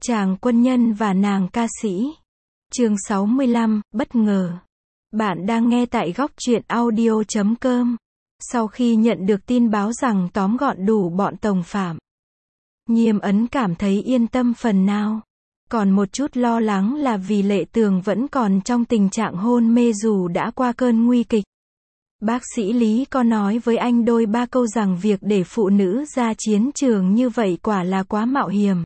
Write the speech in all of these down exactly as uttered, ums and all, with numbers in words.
Chàng quân nhân và nàng ca sĩ. Chương sáu mươi lăm, bất ngờ. Bạn đang nghe tại góc truyện audio chấm com. Sau khi nhận được tin báo rằng tóm gọn đủ bọn tòng phạm, Nhiêm Ấn cảm thấy yên tâm phần nào. Còn một chút lo lắng là vì Lệ Tường vẫn còn trong tình trạng hôn mê dù đã qua cơn nguy kịch. Bác sĩ Lý có nói với anh đôi ba câu rằng việc để phụ nữ ra chiến trường như vậy quả là quá mạo hiểm.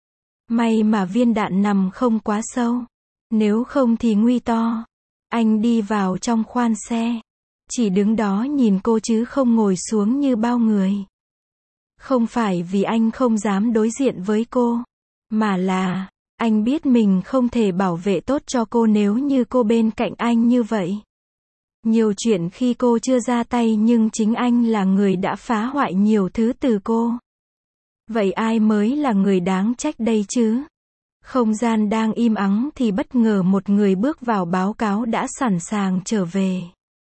May mà viên đạn nằm không quá sâu. Nếu không thì nguy to. Anh đi vào trong khoang xe. Chỉ đứng đó nhìn cô chứ không ngồi xuống như bao người. Không phải vì anh không dám đối diện với cô, mà là, anh biết mình không thể bảo vệ tốt cho cô nếu như cô bên cạnh anh như vậy. Nhiều chuyện khi cô chưa ra tay nhưng chính anh là người đã phá hoại nhiều thứ từ cô. Vậy ai mới là người đáng trách đây chứ? Không gian đang im ắng thì bất ngờ một người bước vào báo cáo đã sẵn sàng trở về.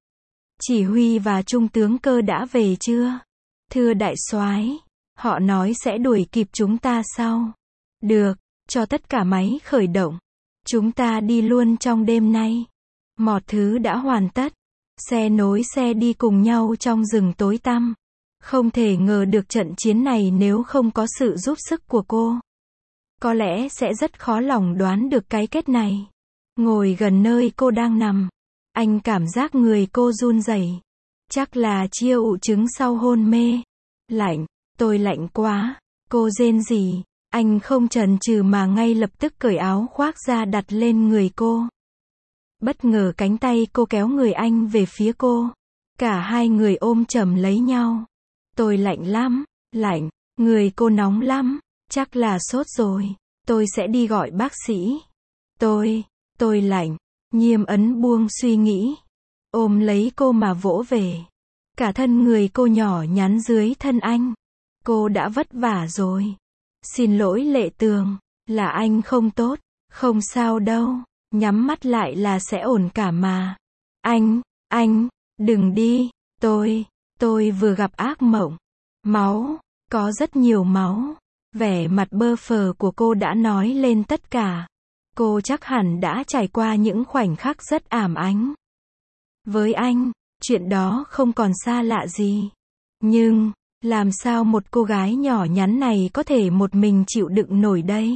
Chỉ huy và trung tướng Cơ đã về chưa? Thưa đại soái, họ nói sẽ đuổi kịp chúng ta sau. Được, cho tất cả máy khởi động. Chúng ta đi luôn trong đêm nay. Mọi thứ đã hoàn tất. Xe nối xe đi cùng nhau trong rừng tối tăm. Không thể ngờ được trận chiến này nếu không có sự giúp sức của cô. Có lẽ sẽ rất khó lòng đoán được cái kết này. Ngồi gần nơi cô đang nằm, anh cảm giác người cô run rẩy. Chắc là chia ụ trứng sau hôn mê. Lạnh, tôi lạnh quá. Cô rên rỉ. Anh không chần chừ mà ngay lập tức cởi áo khoác ra đặt lên người cô. Bất ngờ cánh tay cô kéo người anh về phía cô. Cả hai người ôm chầm lấy nhau. Tôi lạnh lắm, lạnh, người cô nóng lắm, chắc là sốt rồi. Tôi sẽ đi gọi bác sĩ. Tôi, tôi lạnh. Nhiêm Ấn buông suy nghĩ. Ôm lấy cô mà vỗ về. Cả thân người cô nhỏ nhắn dưới thân anh. Cô đã vất vả rồi. Xin lỗi Lệ Tường, là anh không tốt. Không sao đâu, nhắm mắt lại là sẽ ổn cả mà. Anh, anh, đừng đi. Tôi, tôi vừa gặp ác mộng. Máu, có rất nhiều máu. Vẻ mặt bơ phờ của cô đã nói lên tất cả. Cô chắc hẳn đã trải qua những khoảnh khắc rất ảm ánh. Với anh, chuyện đó không còn xa lạ gì. Nhưng, làm sao một cô gái nhỏ nhắn này có thể một mình chịu đựng nổi đây?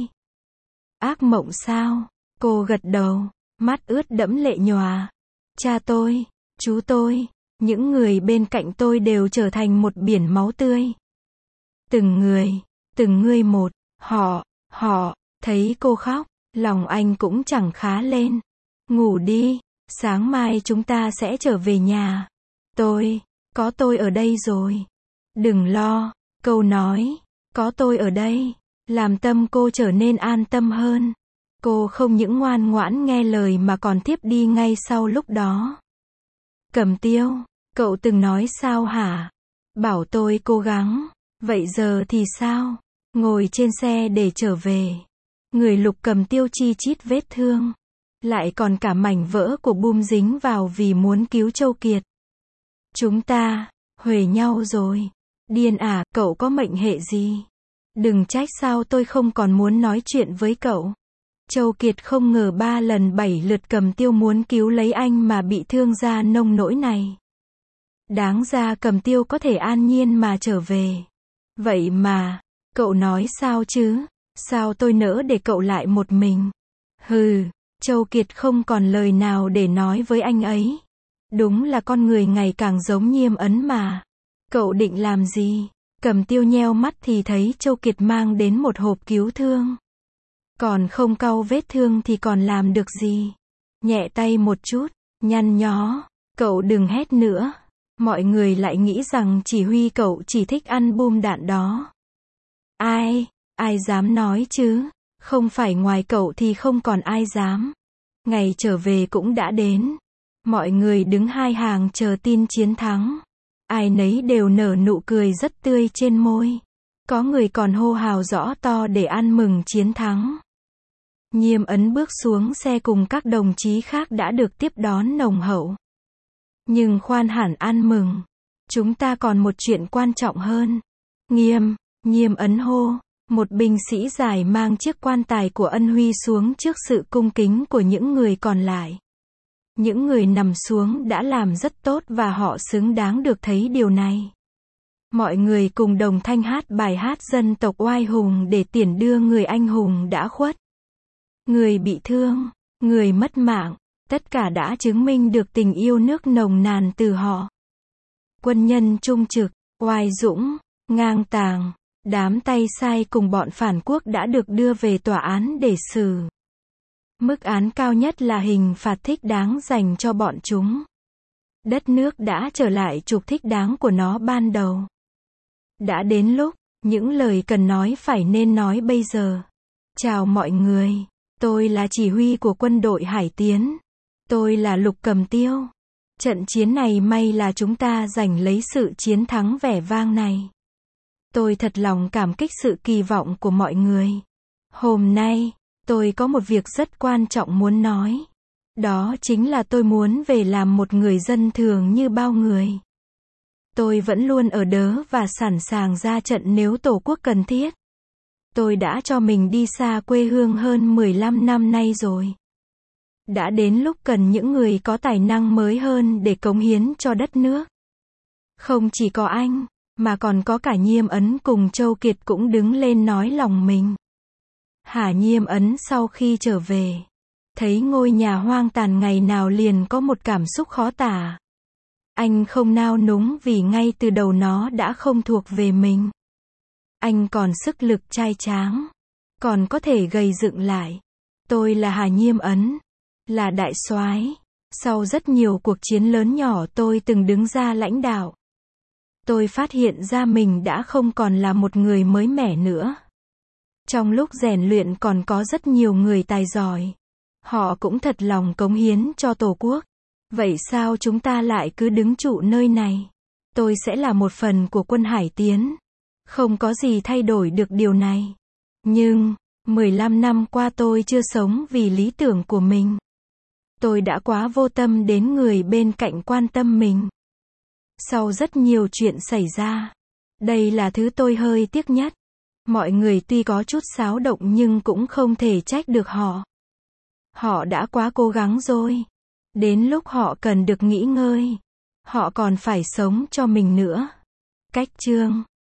Ác mộng sao? Cô gật đầu, mắt ướt đẫm lệ nhòa. Cha tôi, chú tôi, những người bên cạnh tôi đều trở thành một biển máu tươi. Từng người, từng người một, họ, họ, thấy cô khóc, lòng anh cũng chẳng khá lên. Ngủ đi, sáng mai chúng ta sẽ trở về nhà. Tôi, có tôi ở đây rồi. Đừng lo, câu nói, có tôi ở đây, làm tâm cô trở nên an tâm hơn. Cô không những ngoan ngoãn nghe lời mà còn thiếp đi ngay sau lúc đó. Cầm Tiêu, cậu từng nói sao hả? Bảo tôi cố gắng, vậy giờ thì sao? Ngồi trên xe để trở về. Người Lục Cầm Tiêu chi chít vết thương. Lại còn cả mảnh vỡ của bum dính vào vì muốn cứu Châu Kiệt. Chúng ta, huề nhau rồi. Điên à, cậu có mệnh hệ gì? Đừng trách sao tôi không còn muốn nói chuyện với cậu. Châu Kiệt không ngờ ba lần bảy lượt Cầm Tiêu muốn cứu lấy anh mà bị thương ra nông nỗi này. Đáng ra Cầm Tiêu có thể an nhiên mà trở về. Vậy mà, cậu nói sao chứ? Sao tôi nỡ để cậu lại một mình? Hừ, Châu Kiệt không còn lời nào để nói với anh ấy. Đúng là con người ngày càng giống Nhiêm Ấn mà. Cậu định làm gì? Cầm Tiêu nheo mắt thì thấy Châu Kiệt mang đến một hộp cứu thương. Còn không cau vết thương thì còn làm được gì? Nhẹ tay một chút, nhăn nhó. Cậu đừng hét nữa. Mọi người lại nghĩ rằng chỉ huy cậu chỉ thích ăn bom đạn đó. Ai, ai dám nói chứ? Không phải ngoài cậu thì không còn ai dám. Ngày trở về cũng đã đến. Mọi người đứng hai hàng chờ tin chiến thắng. Ai nấy đều nở nụ cười rất tươi trên môi. Có người còn hô hào rõ to để ăn mừng chiến thắng. Nhiêm Ấn bước xuống xe cùng các đồng chí khác đã được tiếp đón nồng hậu. Nhưng khoan hẳn ăn mừng. Chúng ta còn một chuyện quan trọng hơn. Nghiêm, Nhiêm Ấn hô. Một binh sĩ dài mang chiếc quan tài của Ân Huy xuống trước sự cung kính của những người còn lại. Những người nằm xuống đã làm rất tốt và họ xứng đáng được thấy điều này. Mọi người cùng đồng thanh hát bài hát dân tộc oai hùng để tiễn đưa người anh hùng đã khuất. Người bị thương, người mất mạng, tất cả đã chứng minh được tình yêu nước nồng nàn từ họ. Quân nhân trung trực, oai dũng, ngang tàng, đám tay sai cùng bọn phản quốc đã được đưa về tòa án để xử. Mức án cao nhất là hình phạt thích đáng dành cho bọn chúng. Đất nước đã trở lại trục thích đáng của nó ban đầu. Đã đến lúc, những lời cần nói phải nên nói bây giờ. Chào mọi người, tôi là chỉ huy của quân đội Hải Tiến. Tôi là Lục Cầm Tiêu. Trận chiến này may là chúng ta giành lấy sự chiến thắng vẻ vang này. Tôi thật lòng cảm kích sự kỳ vọng của mọi người. Hôm nay, tôi có một việc rất quan trọng muốn nói. Đó chính là tôi muốn về làm một người dân thường như bao người. Tôi vẫn luôn ở đớ và sẵn sàng ra trận nếu Tổ quốc cần thiết. Tôi đã cho mình đi xa quê hương hơn mười lăm năm nay rồi. Đã đến lúc cần những người có tài năng mới hơn để cống hiến cho đất nước. Không chỉ có anh, mà còn có cả Nhiêm Ấn cùng Châu Kiệt cũng đứng lên nói lòng mình. Hà Nhiêm Ấn sau khi trở về, thấy ngôi nhà hoang tàn ngày nào liền có một cảm xúc khó tả. Anh không nao núng vì ngay từ đầu nó đã không thuộc về mình. Anh còn sức lực trai tráng, còn có thể gầy dựng lại. Tôi là Hà Nhiêm Ấn, là đại soái. Sau rất nhiều cuộc chiến lớn nhỏ tôi từng đứng ra lãnh đạo. Tôi phát hiện ra mình đã không còn là một người mới mẻ nữa. Trong lúc rèn luyện còn có rất nhiều người tài giỏi. Họ cũng thật lòng cống hiến cho Tổ quốc. Vậy sao chúng ta lại cứ đứng trụ nơi này? Tôi sẽ là một phần của quân Hải Tiến. Không có gì thay đổi được điều này. Nhưng, mười lăm năm qua tôi chưa sống vì lý tưởng của mình. Tôi đã quá vô tâm đến người bên cạnh quan tâm mình. Sau rất nhiều chuyện xảy ra, đây là thứ tôi hơi tiếc nhất. Mọi người tuy có chút xáo động nhưng cũng không thể trách được họ. Họ đã quá cố gắng rồi. Đến lúc họ cần được nghỉ ngơi. Họ còn phải sống cho mình nữa. Cách chương